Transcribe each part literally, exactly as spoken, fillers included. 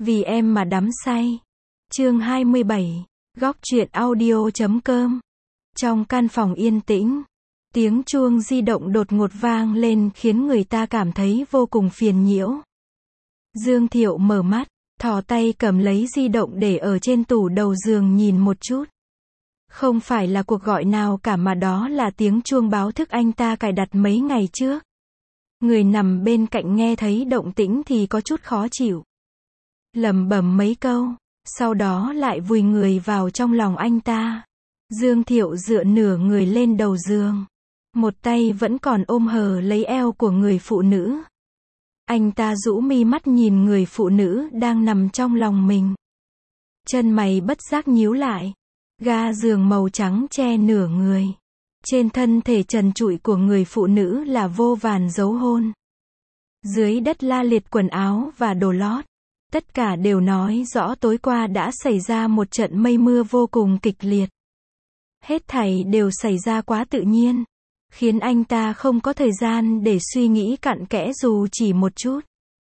Vì em mà đắm say. Chương hai mươi bảy. Góc truyện audio chấm com. Trong căn phòng yên tĩnh, tiếng chuông di động đột ngột vang lên khiến người ta cảm thấy vô cùng phiền nhiễu. Dương Thiệu mở mắt, thò tay cầm lấy di động để ở trên tủ đầu giường nhìn một chút. Không phải là cuộc gọi nào cả mà đó là tiếng chuông báo thức anh ta cài đặt mấy ngày trước. Người nằm bên cạnh nghe thấy động tĩnh thì có chút khó chịu. Lẩm bẩm mấy câu, sau đó lại vùi người vào trong lòng anh ta. Dương Thiệu dựa nửa người lên đầu giường, một tay vẫn còn ôm hờ lấy eo của người phụ nữ. Anh ta rũ mi mắt nhìn người phụ nữ đang nằm trong lòng mình. Chân mày bất giác nhíu lại. Ga giường màu trắng che nửa người. Trên thân thể trần trụi của người phụ nữ là vô vàn dấu hôn. Dưới đất la liệt quần áo và đồ lót. Tất cả đều nói rõ tối qua đã xảy ra một trận mây mưa vô cùng kịch liệt. Hết thảy đều xảy ra quá tự nhiên, khiến anh ta không có thời gian để suy nghĩ cặn kẽ dù chỉ một chút.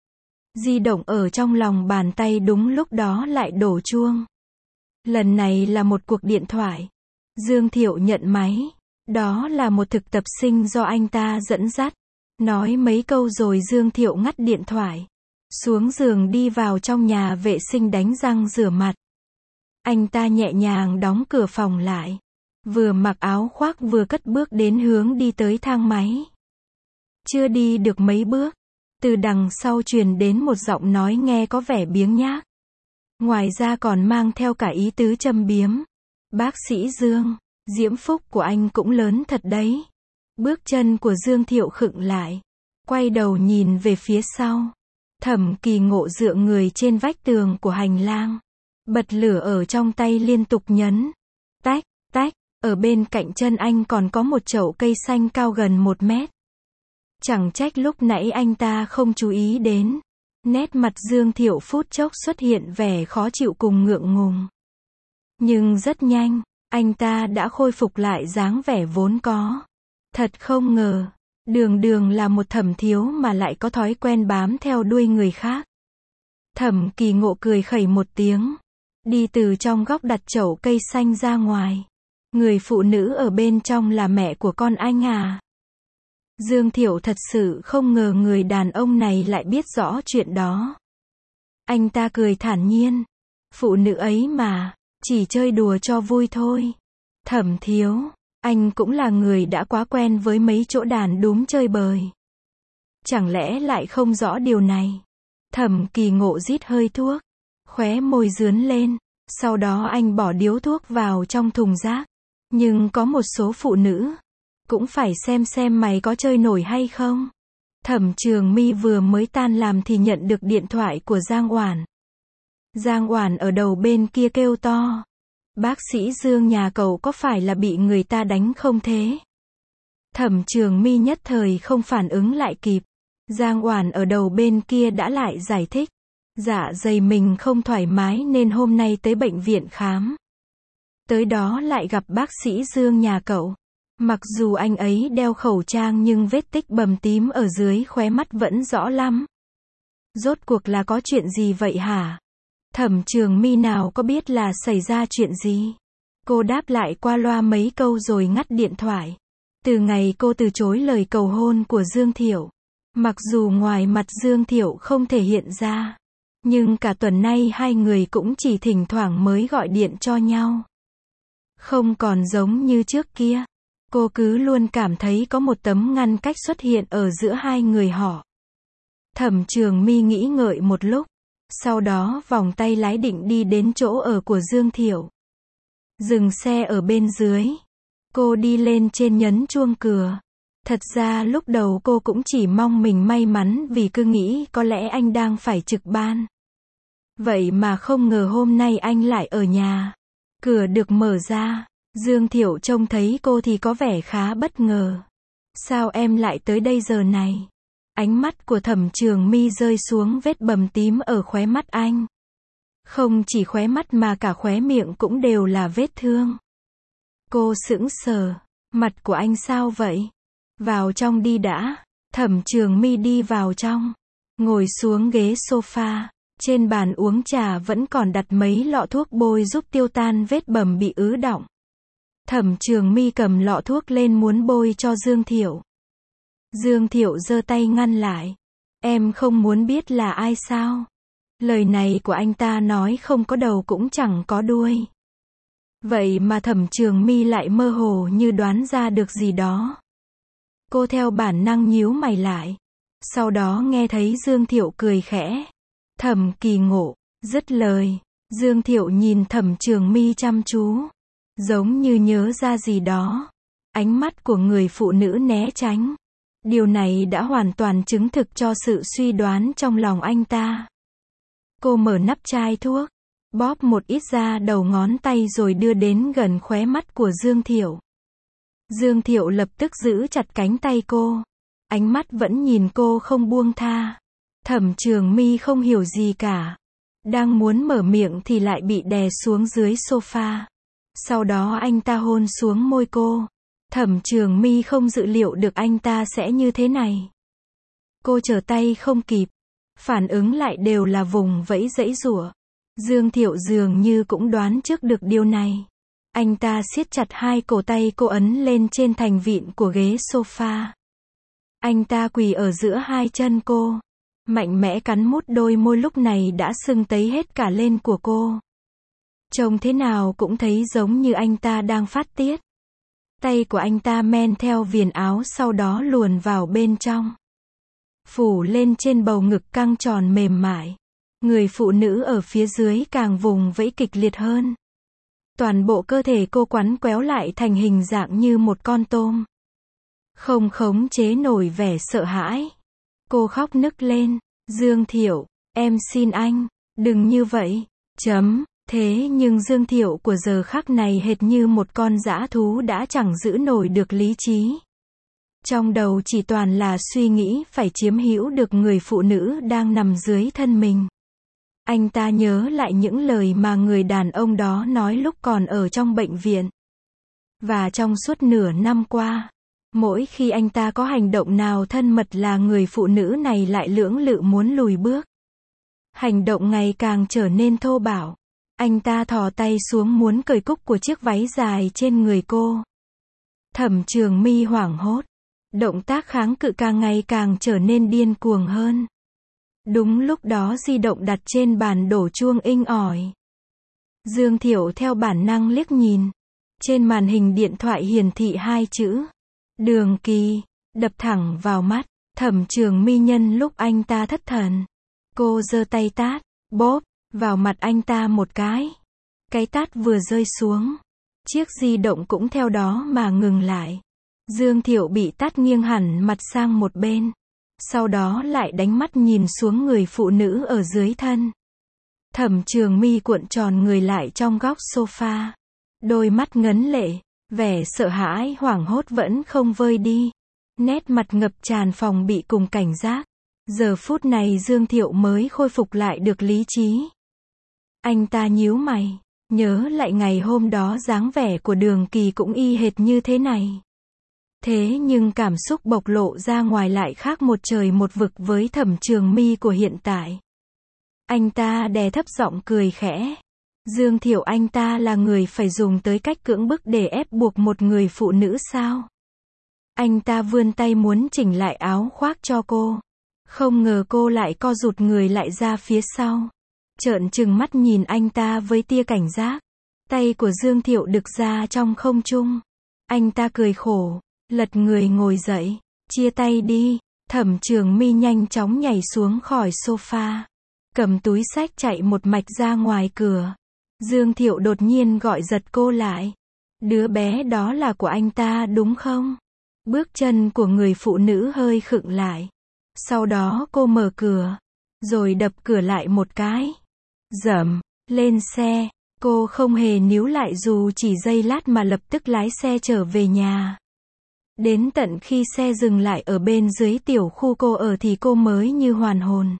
Di động ở trong lòng bàn tay đúng lúc đó lại đổ chuông. Lần này là một cuộc điện thoại. Dương Thiệu nhận máy. Đó là một thực tập sinh do anh ta dẫn dắt. Nói mấy câu rồi Dương Thiệu ngắt điện thoại. Xuống giường đi vào trong nhà vệ sinh đánh răng rửa mặt. Anh ta nhẹ nhàng đóng cửa phòng lại. Vừa mặc áo khoác vừa cất bước đến hướng đi tới thang máy. Chưa đi được mấy bước, từ đằng sau truyền đến một giọng nói nghe có vẻ biếng nhác. Ngoài ra còn mang theo cả ý tứ châm biếm. Bác sĩ Dương, diễm phúc của anh cũng lớn thật đấy. Bước chân của Dương Thiệu khựng lại. Quay đầu nhìn về phía sau. Thẩm Kỳ Ngộ dựa người trên vách tường của hành lang. Bật lửa ở trong tay liên tục nhấn. Tách, tách, ở bên cạnh chân anh còn có một chậu cây xanh cao gần một mét. Chẳng trách lúc nãy anh ta không chú ý đến. Nét mặt Dương Thiệu phút chốc xuất hiện vẻ khó chịu cùng ngượng ngùng. Nhưng rất nhanh, anh ta đã khôi phục lại dáng vẻ vốn có. Thật không ngờ, đường đường là một thẩm thiếu mà lại có thói quen bám theo đuôi người khác. Thẩm Kỳ Ngộ cười khẩy một tiếng, đi từ trong góc đặt chậu cây xanh ra ngoài. Người phụ nữ ở bên trong là mẹ của con anh à? Dương Thiệu thật sự không ngờ người đàn ông này lại biết rõ chuyện đó. Anh ta cười thản nhiên. Phụ nữ ấy mà, chỉ chơi đùa cho vui thôi. Thẩm thiếu, anh cũng là người đã quá quen với mấy chỗ đàn đúm chơi bời. Chẳng lẽ lại không rõ điều này? Thẩm Kỳ Ngộ rít hơi thuốc, khóe môi rướn lên, sau đó anh bỏ điếu thuốc vào trong thùng rác. Nhưng có một số phụ nữ, cũng phải xem xem mày có chơi nổi hay không. Thẩm Trường My vừa mới tan làm thì nhận được điện thoại của Giang Oản. Giang Oản ở đầu bên kia kêu to. Bác sĩ Dương nhà cậu có phải là bị người ta đánh không thế? Thẩm Trường My nhất thời không phản ứng lại kịp. Giang Oản ở đầu bên kia đã lại giải thích. Dạ dày mình không thoải mái nên hôm nay tới bệnh viện khám. Tới đó lại gặp bác sĩ Dương nhà cậu. Mặc dù anh ấy đeo khẩu trang nhưng vết tích bầm tím ở dưới khóe mắt vẫn rõ lắm. Rốt cuộc là có chuyện gì vậy hả? Thẩm Trường My nào có biết là xảy ra chuyện gì. Cô đáp lại qua loa mấy câu rồi ngắt điện thoại. Từ ngày cô từ chối lời cầu hôn của Dương Thiệu, mặc dù ngoài mặt Dương Thiệu không thể hiện ra, nhưng cả tuần nay hai người cũng chỉ thỉnh thoảng mới gọi điện cho nhau. Không còn giống như trước kia. Cô cứ luôn cảm thấy có một tấm ngăn cách xuất hiện ở giữa hai người họ. Thẩm Trường My nghĩ ngợi một lúc. Sau đó vòng tay lái định đi đến chỗ ở của Dương Thiệu. Dừng xe ở bên dưới. Cô đi lên trên nhấn chuông cửa. Thật ra lúc đầu cô cũng chỉ mong mình may mắn vì cứ nghĩ có lẽ anh đang phải trực ban. Vậy mà không ngờ hôm nay anh lại ở nhà. Cửa được mở ra. Dương Thiệu trông thấy cô thì có vẻ khá bất ngờ. Sao em lại tới đây giờ này? Ánh mắt của Thẩm Trường My rơi xuống vết bầm tím ở khóe mắt anh. Không chỉ khóe mắt mà cả khóe miệng cũng đều là vết thương. Cô sững sờ. Mặt của anh sao vậy? Vào trong đi đã. Thẩm Trường My đi vào trong. Ngồi xuống ghế sofa. Trên bàn uống trà vẫn còn đặt mấy lọ thuốc bôi giúp tiêu tan vết bầm bị ứ đọng. Thẩm Trường My cầm lọ thuốc lên muốn bôi cho Dương Thiệu. Dương Thiệu giơ tay ngăn lại. Em không muốn biết là ai sao? Lời này của anh ta nói không có đầu cũng chẳng có đuôi. Vậy mà Thẩm Trường My lại mơ hồ như đoán ra được gì đó. Cô theo bản năng nhíu mày lại. Sau đó nghe thấy Dương Thiệu cười khẽ. Thẩm Kỳ Ngộ, dứt lời, Dương Thiệu nhìn Thẩm Trường My chăm chú, giống như nhớ ra gì đó. Ánh mắt của người phụ nữ né tránh. Điều này đã hoàn toàn chứng thực cho sự suy đoán trong lòng anh ta. Cô mở nắp chai thuốc, bóp một ít ra đầu ngón tay rồi đưa đến gần khóe mắt của Dương Thiệu. Dương Thiệu lập tức giữ chặt cánh tay cô. Ánh mắt vẫn nhìn cô không buông tha. Thẩm Trường My không hiểu gì cả. Đang muốn mở miệng thì lại bị đè xuống dưới sofa. Sau đó anh ta hôn xuống môi cô. Thẩm Trường My không dự liệu được anh ta sẽ như thế này. Cô trở tay không kịp. Phản ứng lại đều là vùng vẫy giãy giụa. Dương Thiệu dường như cũng đoán trước được điều này. Anh ta siết chặt hai cổ tay cô ấn lên trên thành vịn của ghế sofa. Anh ta quỳ ở giữa hai chân cô. Mạnh mẽ cắn mút đôi môi lúc này đã sưng tấy hết cả lên của cô. Trông thế nào cũng thấy giống như anh ta đang phát tiết. Tay của anh ta men theo viền áo sau đó luồn vào bên trong. Phủ lên trên bầu ngực căng tròn mềm mại. Người phụ nữ ở phía dưới càng vùng vẫy kịch liệt hơn. Toàn bộ cơ thể cô quắn quéo lại thành hình dạng như một con tôm. Không khống chế nổi vẻ sợ hãi. Cô khóc nức lên. Dương Thiệu, em xin anh, đừng như vậy. Chấm. Thế nhưng Dương Thiệu của giờ khắc này hệt như một con dã thú đã chẳng giữ nổi được lý trí. Trong đầu chỉ toàn là suy nghĩ phải chiếm hữu được người phụ nữ đang nằm dưới thân mình. Anh ta nhớ lại những lời mà người đàn ông đó nói lúc còn ở trong bệnh viện. Và trong suốt nửa năm qua, mỗi khi anh ta có hành động nào thân mật là người phụ nữ này lại lưỡng lự muốn lùi bước. Hành động ngày càng trở nên thô bạo. Anh ta thò tay xuống muốn cởi cúc của chiếc váy dài trên người cô. Thẩm Trường My hoảng hốt. Động tác kháng cự càng ngày càng trở nên điên cuồng hơn. Đúng lúc đó di động đặt trên bàn đổ chuông inh ỏi. Dương Thiệu theo bản năng liếc nhìn. Trên màn hình điện thoại hiển thị hai chữ. Đường Kỳ, đập thẳng vào mắt. Thẩm Trường My nhân lúc anh ta thất thần. Cô giơ tay tát, bóp, vào mặt anh ta một cái. Cái tát vừa rơi xuống. Chiếc di động cũng theo đó mà ngừng lại. Dương Thiệu bị tát nghiêng hẳn mặt sang một bên. Sau đó lại đánh mắt nhìn xuống người phụ nữ ở dưới thân. Thẩm Trường My cuộn tròn người lại trong góc sofa. Đôi mắt ngấn lệ, vẻ sợ hãi hoảng hốt vẫn không vơi đi. Nét mặt ngập tràn phòng bị cùng cảnh giác. Giờ phút này Dương Thiệu mới khôi phục lại được lý trí. Anh ta nhíu mày, nhớ lại ngày hôm đó dáng vẻ của Đường Kỳ cũng y hệt như thế này. Thế nhưng cảm xúc bộc lộ ra ngoài lại khác một trời một vực với Thẩm Trường My của hiện tại. Anh ta đè thấp giọng cười khẽ. Dương Thiệu, anh ta là người phải dùng tới cách cưỡng bức để ép buộc một người phụ nữ sao? Anh ta vươn tay muốn chỉnh lại áo khoác cho cô. Không ngờ cô lại co rụt người lại ra phía sau. Trợn trừng mắt nhìn anh ta với tia cảnh giác. Tay của Dương Thiệu đực ra trong không trung. Anh ta cười khổ, lật người ngồi dậy. Chia tay đi. Thẩm Trường My nhanh chóng nhảy xuống khỏi sofa. Cầm túi xách chạy một mạch ra ngoài cửa. Dương Thiệu đột nhiên gọi giật cô lại. Đứa bé đó là của anh ta đúng không? Bước chân của người phụ nữ hơi khựng lại. Sau đó cô mở cửa. Rồi đập cửa lại một cái. Dầm. Lên xe. Cô không hề níu lại dù chỉ giây lát mà lập tức lái xe trở về nhà. Đến tận khi xe dừng lại ở bên dưới tiểu khu cô ở thì cô mới như hoàn hồn.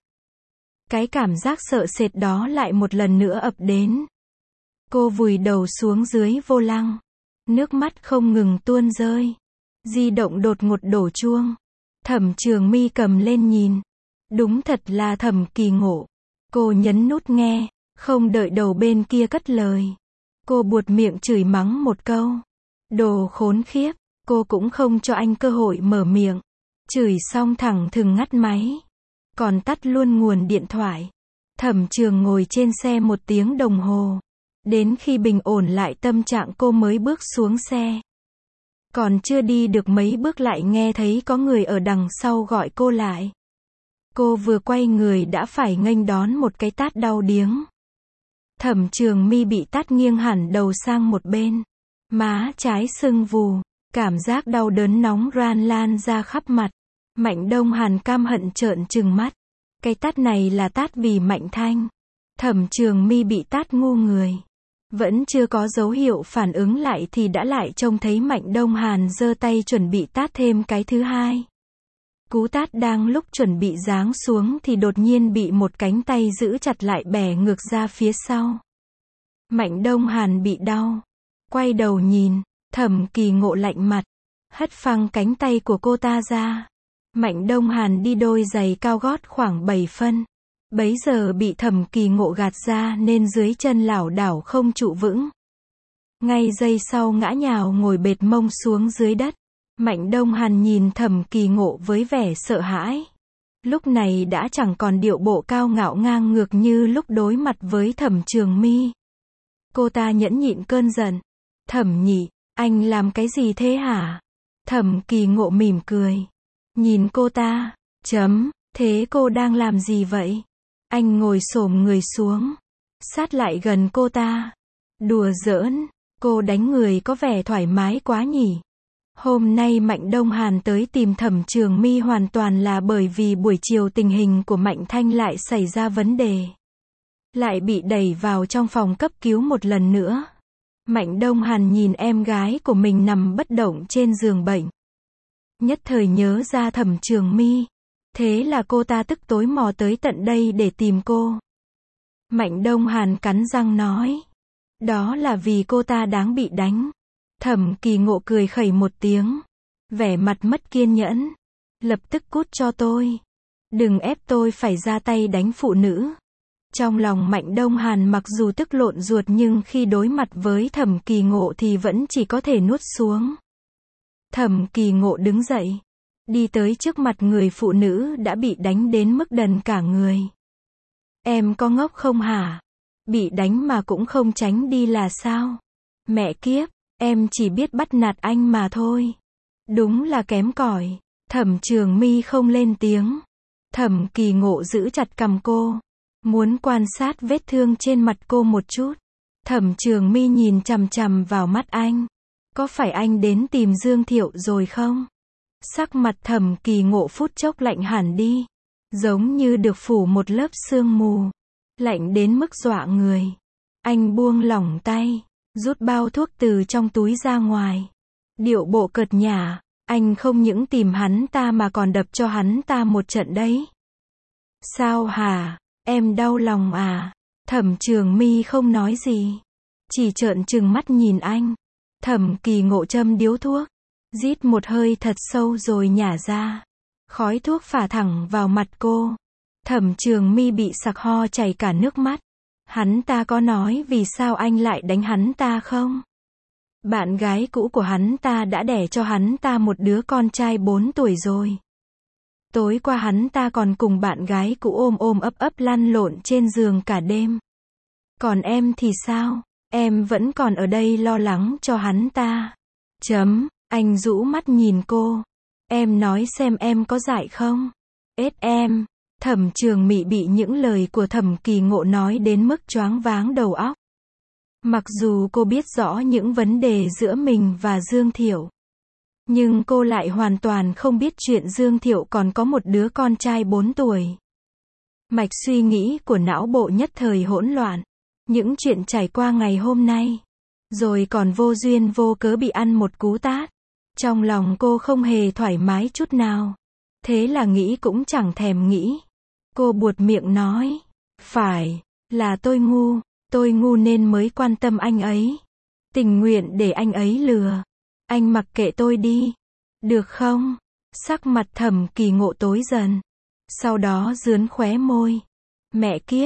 Cái cảm giác sợ sệt đó lại một lần nữa ập đến. Cô vùi đầu xuống dưới vô lăng. Nước mắt không ngừng tuôn rơi. Di động đột ngột đổ chuông. Thẩm Trường My cầm lên nhìn. Đúng thật là Thẩm Kỳ Ngộ. Cô nhấn nút nghe, không đợi đầu bên kia cất lời. Cô buột miệng chửi mắng một câu. Đồ khốn khiếp, cô cũng không cho anh cơ hội mở miệng. Chửi xong thẳng thừng ngắt máy. Còn tắt luôn nguồn điện thoại. Thẩm Trường ngồi trên xe một tiếng đồng hồ. Đến khi bình ổn lại tâm trạng cô mới bước xuống xe. Còn chưa đi được mấy bước lại nghe thấy có người ở đằng sau gọi cô lại. Cô vừa quay người đã phải nghênh đón một cái tát đau điếng. Thẩm Trường Mi bị tát nghiêng hẳn đầu sang một bên. Má trái sưng vù. Cảm giác đau đớn nóng ran lan ra khắp mặt. Mạnh Đông Hàn căm hận trợn trừng mắt. Cái tát này là tát vì Mạnh Thanh. Thẩm Trường Mi bị tát ngu người. Vẫn chưa có dấu hiệu phản ứng lại thì đã lại trông thấy Mạnh Đông Hàn giơ tay chuẩn bị tát thêm cái thứ hai. Cú tát đang lúc chuẩn bị giáng xuống thì đột nhiên bị một cánh tay giữ chặt lại bẻ ngược ra phía sau. Mạnh Đông Hàn bị đau. Quay đầu nhìn, Thẩm Kỳ Ngộ lạnh mặt. Hất phăng cánh tay của cô ta ra. Mạnh Đông Hàn đi đôi giày cao gót khoảng bảy phân. Bấy giờ bị Thẩm Kỳ Ngộ gạt ra nên dưới chân lảo đảo không trụ vững. Ngay giây sau ngã nhào ngồi bệt mông xuống dưới đất. Mạnh Đông Hàn nhìn Thẩm Kỳ Ngộ với vẻ sợ hãi. Lúc này đã chẳng còn điệu bộ cao ngạo ngang ngược như lúc đối mặt với Thẩm Trường Mi. Cô ta nhẫn nhịn cơn giận. Thẩm nhị, anh làm cái gì thế hả? Thẩm Kỳ Ngộ mỉm cười. Nhìn cô ta, chấm, thế cô đang làm gì vậy? Anh ngồi xổm người xuống, sát lại gần cô ta. Đùa giỡn, cô đánh người có vẻ thoải mái quá nhỉ. Hôm nay Mạnh Đông Hàn tới tìm Thẩm Trường Mi hoàn toàn là bởi vì buổi chiều tình hình của Mạnh Thanh lại xảy ra vấn đề. Lại bị đẩy vào trong phòng cấp cứu một lần nữa. Mạnh Đông Hàn nhìn em gái của mình nằm bất động trên giường bệnh. Nhất thời nhớ ra Thẩm Trường Mi. Thế là cô ta tức tối mò tới tận đây để tìm cô. Mạnh Đông Hàn cắn răng nói. Đó là vì cô ta đáng bị đánh. Thẩm Kỳ Ngộ cười khẩy một tiếng. Vẻ mặt mất kiên nhẫn. Lập tức cút cho tôi. Đừng ép tôi phải ra tay đánh phụ nữ. Trong lòng Mạnh Đông Hàn mặc dù tức lộn ruột nhưng khi đối mặt với Thẩm Kỳ Ngộ thì vẫn chỉ có thể nuốt xuống. Thẩm Kỳ Ngộ đứng dậy. Đi tới trước mặt người phụ nữ đã bị đánh đến mức đần cả người. Em có ngốc không hả? Bị đánh mà cũng không tránh đi là sao? Mẹ kiếp, em chỉ biết bắt nạt anh mà thôi. Đúng là kém cỏi. Thẩm Trường Mi không lên tiếng. Thẩm Kỳ Ngộ giữ chặt cằm cô. Muốn quan sát vết thương trên mặt cô một chút. Thẩm Trường Mi nhìn chằm chằm vào mắt anh. Có phải anh đến tìm Dương Thiệu rồi không? Sắc mặt Thẩm Kỳ Ngộ phút chốc lạnh hẳn đi. Giống như được phủ một lớp sương mù. Lạnh đến mức dọa người. Anh buông lỏng tay. Rút bao thuốc từ trong túi ra ngoài. Điệu bộ cợt nhả. Anh không những tìm hắn ta mà còn đập cho hắn ta một trận đấy. Sao hả? Em đau lòng à? Thẩm Trường Mi không nói gì. Chỉ trợn trừng mắt nhìn anh. Thẩm Kỳ Ngộ châm điếu thuốc. Rít một hơi thật sâu rồi nhả ra. Khói thuốc phả thẳng vào mặt cô. Thẩm Trường Mi bị sặc ho chảy cả nước mắt. Hắn ta có nói vì sao anh lại đánh hắn ta không? Bạn gái cũ của hắn ta đã đẻ cho hắn ta một đứa con trai bốn tuổi rồi. Tối qua hắn ta còn cùng bạn gái cũ ôm ôm ấp ấp lăn lộn trên giường cả đêm. Còn em thì sao? Em vẫn còn ở đây lo lắng cho hắn ta. Chấm, anh rũ mắt nhìn cô. Em nói xem em có dại không? Ết em. Thẩm Trường Mi bị những lời của Thẩm Kỳ Ngộ nói đến mức choáng váng đầu óc. Mặc dù cô biết rõ những vấn đề giữa mình và Dương Thiệu. Nhưng cô lại hoàn toàn không biết chuyện Dương Thiệu còn có một đứa con trai bốn tuổi. Mạch suy nghĩ của não bộ nhất thời hỗn loạn. Những chuyện trải qua ngày hôm nay. Rồi còn vô duyên vô cớ bị ăn một cú tát. Trong lòng cô không hề thoải mái chút nào. Thế là nghĩ cũng chẳng thèm nghĩ. Cô buột miệng nói. Phải, là tôi ngu. Tôi ngu nên mới quan tâm anh ấy. Tình nguyện để anh ấy lừa. Anh mặc kệ tôi đi. Được không? Sắc mặt Thẩm Kỳ Ngộ tối dần. Sau đó rướn khóe môi. Mẹ kiếp,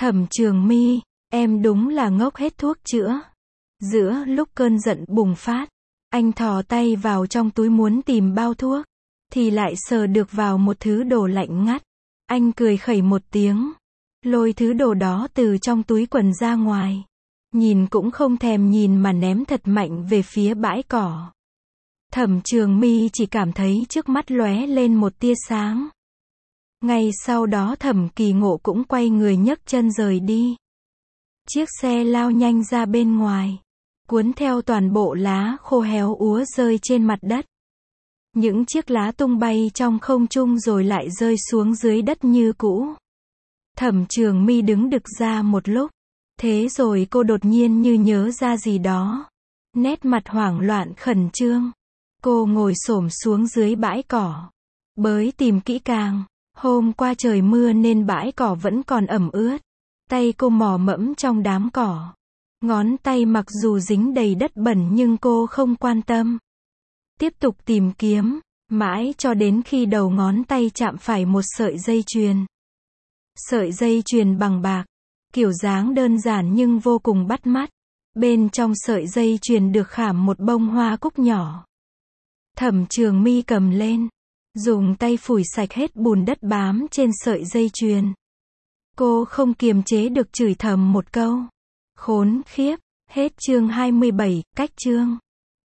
Thẩm Trường My, em đúng là ngốc hết thuốc chữa. Giữa lúc cơn giận bùng phát, anh thò tay vào trong túi muốn tìm bao thuốc, thì lại sờ được vào một thứ đồ lạnh ngắt. Anh cười khẩy một tiếng, lôi thứ đồ đó từ trong túi quần ra ngoài. Nhìn cũng không thèm nhìn mà ném thật mạnh về phía bãi cỏ. Thẩm Trường My chỉ cảm thấy trước mắt lóe lên một tia sáng. Ngay sau đó Thẩm Kỳ Ngộ cũng quay người nhấc chân rời đi. Chiếc xe lao nhanh ra bên ngoài, cuốn theo toàn bộ lá khô héo úa rơi trên mặt đất. Những chiếc lá tung bay trong không trung rồi lại rơi xuống dưới đất như cũ. Thẩm Trường My đứng đực ra một lúc, thế rồi cô đột nhiên như nhớ ra gì đó. Nét mặt hoảng loạn khẩn trương. Cô ngồi xổm xuống dưới bãi cỏ, bới tìm kỹ càng. Hôm qua trời mưa nên bãi cỏ vẫn còn ẩm ướt. Tay cô mò mẫm trong đám cỏ. Ngón tay mặc dù dính đầy đất bẩn nhưng cô không quan tâm. Tiếp tục tìm kiếm, mãi cho đến khi đầu ngón tay chạm phải một sợi dây chuyền. Sợi dây chuyền bằng bạc, kiểu dáng đơn giản nhưng vô cùng bắt mắt. Bên trong sợi dây chuyền được khảm một bông hoa cúc nhỏ. Thẩm Trường My cầm lên, dùng tay phủi sạch hết bùn đất bám trên sợi dây chuyền. Cô không kiềm chế được chửi thầm một câu. Khốn khiếp, hết chương hai mươi bảy, cách chương.